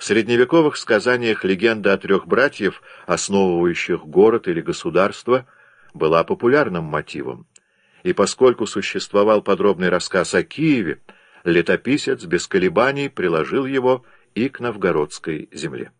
В средневековых сказаниях легенда о трех братьев, основывающих город или государство, была популярным мотивом. И поскольку существовал подробный рассказ о Киеве, летописец без колебаний приложил его и к новгородской земле.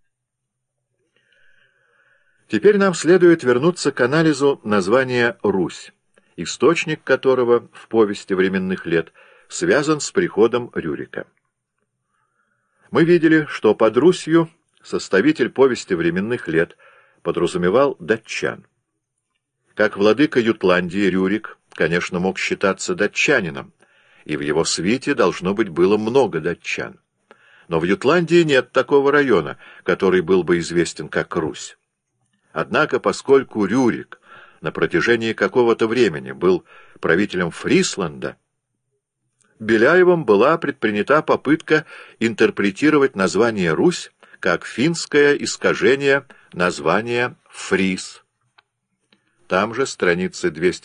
Теперь нам следует вернуться к анализу названия «Русь», источник которого в повести временных лет связан с приходом Рюрика. Мы видели, что под Русью составитель повести временных лет подразумевал датчан. Как владыка Ютландии Рюрик, конечно, мог считаться датчанином, и в его свите должно быть было много датчан. Но в Ютландии нет такого района, который был бы известен как Русь. Однако, поскольку Рюрик на протяжении какого-то времени был правителем Фрисланда, Беляевым была предпринята попытка интерпретировать название «Русь» как финское искажение названия «Фрис». Там же страницы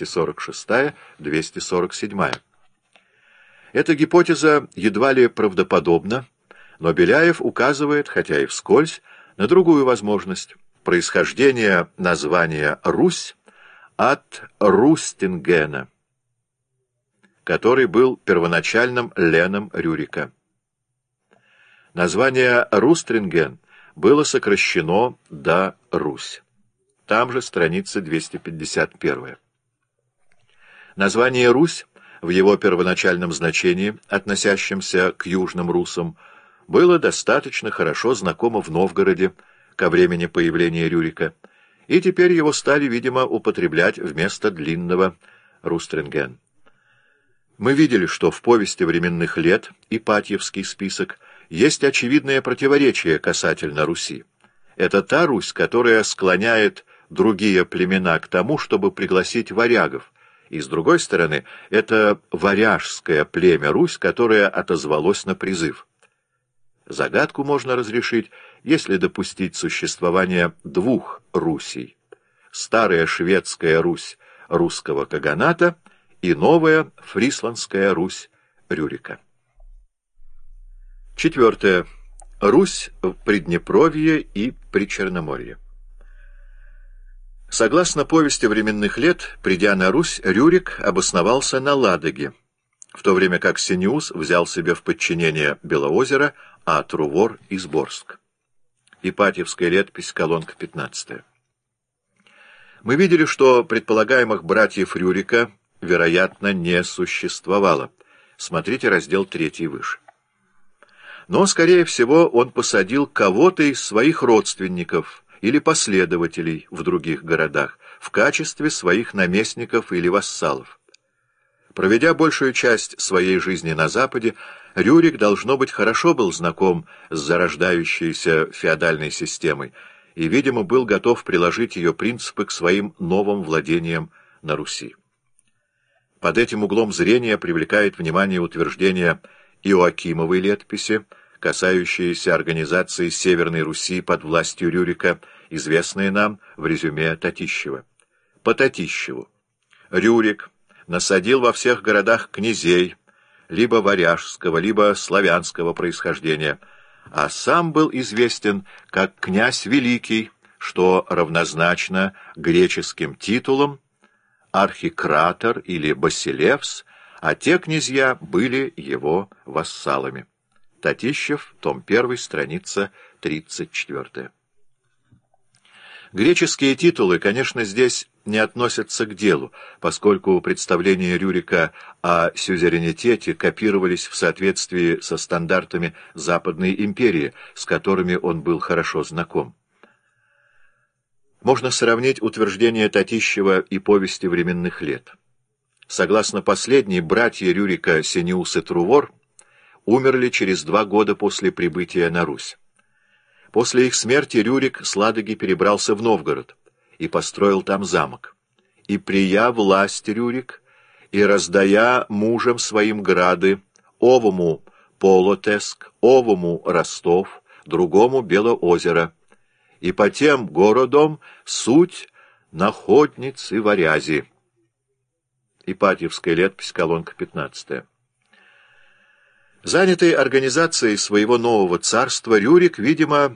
246-247. Эта гипотеза едва ли правдоподобна, но Беляев указывает, хотя и вскользь, на другую возможность — происхождение названия «Русь» от Рустингена, который был первоначальным леном Рюрика. Название Рустринген было сокращено до Русь. Там же страница 251. Название «Русь» в его первоначальном значении, относящемся к южным русам, было достаточно хорошо знакомо в Новгороде ко времени появления Рюрика, и теперь его стали, видимо, употреблять вместо длинного Рустринген. Мы видели, что в повести временных лет Ипатьевский список есть очевидное противоречие касательно Руси. Это та Русь, которая склоняет другие племена к тому, чтобы пригласить варягов, и, с другой стороны, это варяжское племя Русь, которое отозвалось на призыв. Загадку можно разрешить, если допустить существование двух Русей: старая шведская Русь русского каганата и новая фрисландская Русь Рюрика. Четвертое. Русь в Приднепровье и Причерноморье. Согласно повести временных лет, придя на Русь, Рюрик обосновался на Ладоге, в то время как Синеус взял себе в подчинение Белоозеро, а Трувор — Изборск. Ипатьевская летопись, колонка 15. Мы видели, что предполагаемых братьев Рюрика, вероятно, не существовало. Смотрите раздел 3 выше. Но, скорее всего, он посадил кого-то из своих родственников или последователей в других городах в качестве своих наместников или вассалов. Проведя большую часть своей жизни на Западе, Рюрик, должно быть, хорошо был знаком с зарождающейся феодальной системой и, видимо, был готов приложить ее принципы к своим новым владениям на Руси. Под этим углом зрения привлекает внимание утверждение Иоакимовой летописи, касающиеся организации Северной Руси под властью Рюрика, известные нам в резюме Татищева. По Татищеву. Рюрик насадил во всех городах князей, либо варяжского, либо славянского происхождения, а сам был известен как князь Великий, что равнозначно греческим титулам архикратор или басилевс, а те князья были его вассалами. Татищев, том 1, страница 34. Греческие титулы, конечно, здесь не относятся к делу, поскольку представления Рюрика о сюзеренитете копировались в соответствии со стандартами Западной империи, с которыми он был хорошо знаком. Можно сравнить утверждение Татищева и повести временных лет. Согласно последней, братья Рюрика Синеус и Трувор умерли через 2 года после прибытия на Русь. После их смерти Рюрик с Ладоги перебрался в Новгород и построил там замок. И прия власть Рюрик, и раздая мужам своим грады, овому Полотеск, овому Ростов, другому Белоозеро, и по тем городам суть находницы— Ипатьевская летопись, колонка 15. Занятый организацией своего нового царства, Рюрик, видимо,